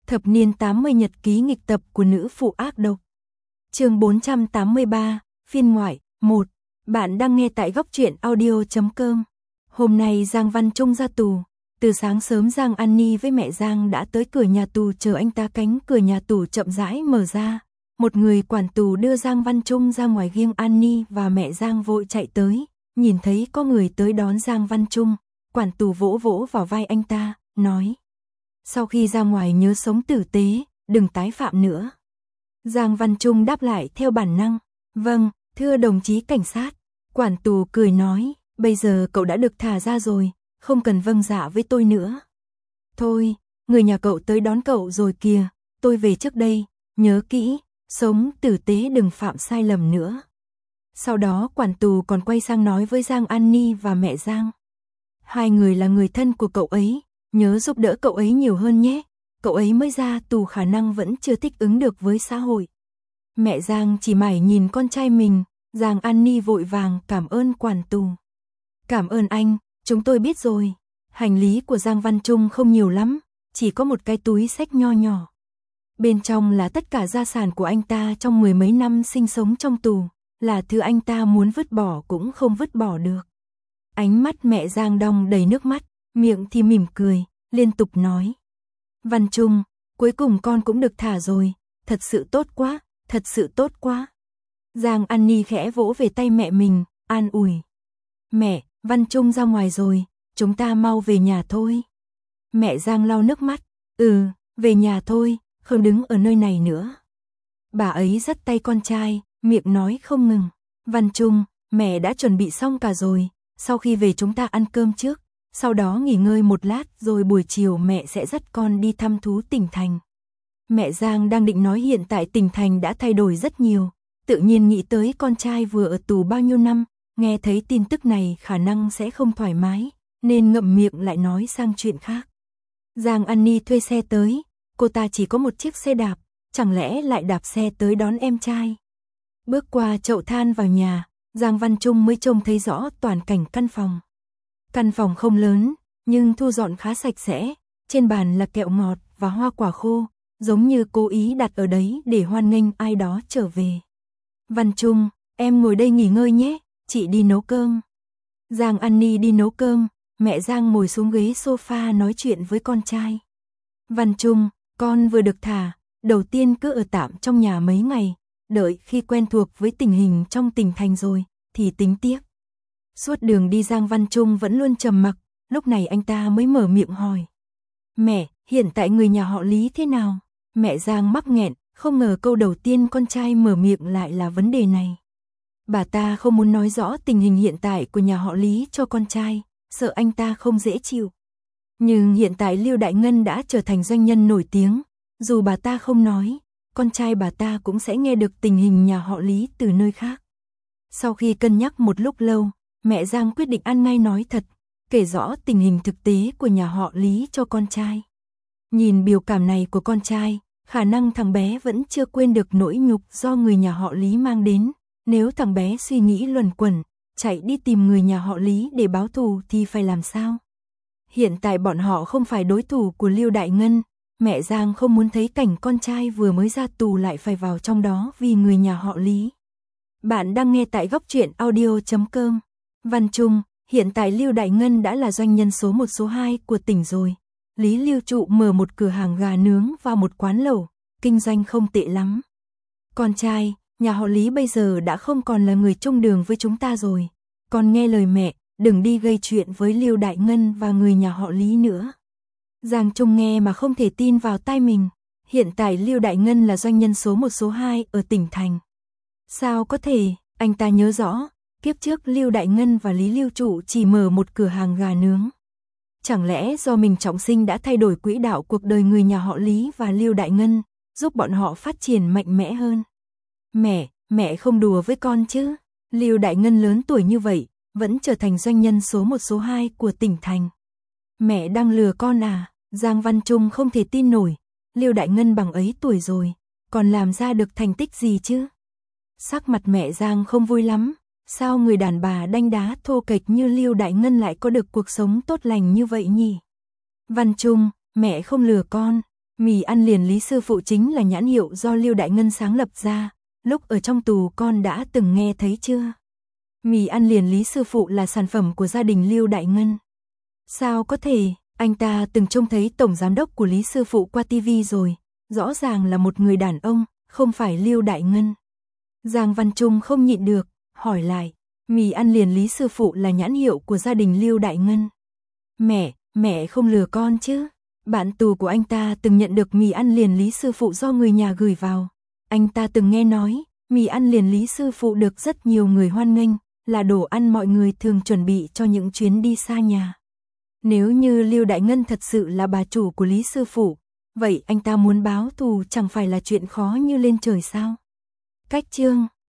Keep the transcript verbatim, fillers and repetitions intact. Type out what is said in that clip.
Thập niên tám mươi nhật ký nghịch tập của nữ phụ ác độc. Chương bốn trăm tám mươi ba, phiên ngoại, một. Bạn đang nghe tại góc truyện audio chấm com. Hôm nay Giang Văn Trung ra tù. Từ sáng sớm Giang An Ni với mẹ Giang đã tới cửa nhà tù chờ anh ta. Cánh cửa nhà tù chậm rãi mở ra. Một người quản tù đưa Giang Văn Trung ra ngoài, riêng An Ni và mẹ Giang vội chạy tới. Nhìn thấy có người tới đón Giang Văn Trung, quản tù vỗ vỗ vào vai anh ta, nói: sau khi ra ngoài nhớ sống tử tế, đừng tái phạm nữa. Giang Văn Trung đáp lại theo bản năng: vâng, thưa đồng chí cảnh sát. Quản tù cười nói: bây giờ cậu đã được thả ra rồi, không cần vâng dạ với tôi nữa. Thôi, người nhà cậu tới đón cậu rồi kìa, tôi về trước đây, nhớ kỹ, sống tử tế đừng phạm sai lầm nữa. Sau đó quản tù còn quay sang nói với Giang An Ni và mẹ Giang: hai người là người thân của cậu ấy, nhớ giúp đỡ cậu ấy nhiều hơn nhé, cậu ấy mới ra tù khả năng vẫn chưa thích ứng được với xã hội. Mẹ Giang chỉ mải nhìn con trai mình. Giang An Ni vội vàng cảm ơn quản tù. Cảm ơn anh, chúng tôi biết rồi. Hành lý của Giang Văn Trung không nhiều lắm, chỉ có một cái túi xách nho nhỏ. Bên trong là tất cả gia sản của anh ta trong mười mấy năm sinh sống trong tù, là thứ anh ta muốn vứt bỏ cũng không vứt bỏ được. Ánh mắt mẹ Giang đong đầy nước mắt, miệng thì mỉm cười, liên tục nói: Văn Trung, cuối cùng con cũng được thả rồi, thật sự tốt quá, thật sự tốt quá. Giang An Ni khẽ vỗ về tay mẹ mình, an ủi: mẹ, Văn Trung ra ngoài rồi, chúng ta mau về nhà thôi. Mẹ Giang lau nước mắt: ừ, về nhà thôi, không đứng ở nơi này nữa. Bà ấy dắt tay con trai, miệng nói không ngừng: Văn Trung, mẹ đã chuẩn bị xong cả rồi, sau khi về chúng ta ăn cơm trước, sau đó nghỉ ngơi một lát rồi buổi chiều mẹ sẽ dắt con đi thăm thú tỉnh thành. Mẹ Giang đang định nói hiện tại tỉnh thành đã thay đổi rất nhiều, tự nhiên nghĩ tới con trai vừa ở tù bao nhiêu năm, nghe thấy tin tức này khả năng sẽ không thoải mái, nên ngậm miệng lại nói sang chuyện khác. Giang An Ni thuê xe tới, cô ta chỉ có một chiếc xe đạp, chẳng lẽ lại đạp xe tới đón em trai. Bước qua chậu than vào nhà, Giang Văn Trung mới trông thấy rõ toàn cảnh căn phòng. Căn phòng không lớn, nhưng thu dọn khá sạch sẽ, trên bàn là kẹo ngọt và hoa quả khô, giống như cố ý đặt ở đấy để hoan nghênh ai đó trở về. Văn Trung, em ngồi đây nghỉ ngơi nhé, chị đi nấu cơm. Giang An Ni đi nấu cơm, mẹ Giang ngồi xuống ghế sofa nói chuyện với con trai. Văn Trung, con vừa được thả, đầu tiên cứ ở tạm trong nhà mấy ngày, đợi khi quen thuộc với tình hình trong tỉnh thành rồi, thì tính tiếp. Suốt đường đi Giang Văn Trung vẫn luôn trầm mặc, lúc này anh ta mới mở miệng hỏi: mẹ, hiện tại người nhà họ Lý thế nào? Mẹ Giang mắc nghẹn, không ngờ câu đầu tiên con trai mở miệng lại là vấn đề này. Bà ta không muốn nói rõ tình hình hiện tại của nhà họ Lý cho con trai, sợ anh ta không dễ chịu. Nhưng hiện tại Lưu Đại Ngân đã trở thành doanh nhân nổi tiếng, dù bà ta không nói, con trai bà ta cũng sẽ nghe được tình hình nhà họ Lý từ nơi khác. Sau khi cân nhắc một lúc lâu, mẹ Giang quyết định ăn ngay nói thật, kể rõ tình hình thực tế của nhà họ Lý cho con trai. Nhìn biểu cảm này của con trai, khả năng thằng bé vẫn chưa quên được nỗi nhục do người nhà họ Lý mang đến. Nếu thằng bé suy nghĩ luẩn quẩn, chạy đi tìm người nhà họ Lý để báo thù thì phải làm sao? Hiện tại bọn họ không phải đối thủ của Lưu Đại Ngân, mẹ Giang không muốn thấy cảnh con trai vừa mới ra tù lại phải vào trong đó vì người nhà họ Lý. Bạn đang nghe tại góc truyện audio chấm com. Văn Trung, hiện tại Lưu Đại Ngân đã là doanh nhân số một số hai của tỉnh rồi. Lý Lưu Trụ mở một cửa hàng gà nướng và một quán lẩu, kinh doanh không tệ lắm. Con trai, nhà họ Lý bây giờ đã không còn là người chung đường với chúng ta rồi. Con nghe lời mẹ, đừng đi gây chuyện với Lưu Đại Ngân và người nhà họ Lý nữa. Giang Trung nghe mà không thể tin vào tai mình. Hiện tại Lưu Đại Ngân là doanh nhân số một số hai ở tỉnh thành. Sao có thể, anh ta nhớ rõ, kiếp trước Lưu Đại Ngân và Lý Lưu Trụ chỉ mở một cửa hàng gà nướng. Chẳng lẽ do mình trọng sinh đã thay đổi quỹ đạo cuộc đời người nhà họ Lý và Lưu Đại Ngân, giúp bọn họ phát triển mạnh mẽ hơn? Mẹ, mẹ không đùa với con chứ? Lưu Đại Ngân lớn tuổi như vậy, vẫn trở thành doanh nhân số một số hai của tỉnh thành. Mẹ đang lừa con à? Giang Văn Trung không thể tin nổi, Lưu Đại Ngân bằng ấy tuổi rồi, còn làm ra được thành tích gì chứ? Sắc mặt mẹ Giang không vui lắm, sao người đàn bà đanh đá thô kệch như Lưu Đại Ngân lại có được cuộc sống tốt lành như vậy nhỉ? Văn Trung, mẹ không lừa con, Mì ăn liền Lý sư phụ chính là nhãn hiệu do Lưu Đại Ngân sáng lập ra, lúc ở trong tù con đã từng nghe thấy chưa? Mì ăn liền Lý sư phụ là sản phẩm của gia đình Lưu Đại Ngân. Sao có thể, anh ta từng trông thấy tổng giám đốc của Lý sư phụ qua tivi rồi, rõ ràng là một người đàn ông, không phải Lưu Đại Ngân. Giang Văn Trung không nhịn được, hỏi lại, mì ăn liền Lý sư phụ là nhãn hiệu của gia đình Lưu Đại Ngân. Mẹ, mẹ không lừa con chứ? Bạn tù của anh ta từng nhận được mì ăn liền Lý sư phụ do người nhà gửi vào. Anh ta từng nghe nói, mì ăn liền Lý sư phụ được rất nhiều người hoan nghênh, là đồ ăn mọi người thường chuẩn bị cho những chuyến đi xa nhà. Nếu như Lưu Đại Ngân thật sự là bà chủ của Lý sư phụ, vậy anh ta muốn báo thù chẳng phải là chuyện khó như lên trời sao? Cách chương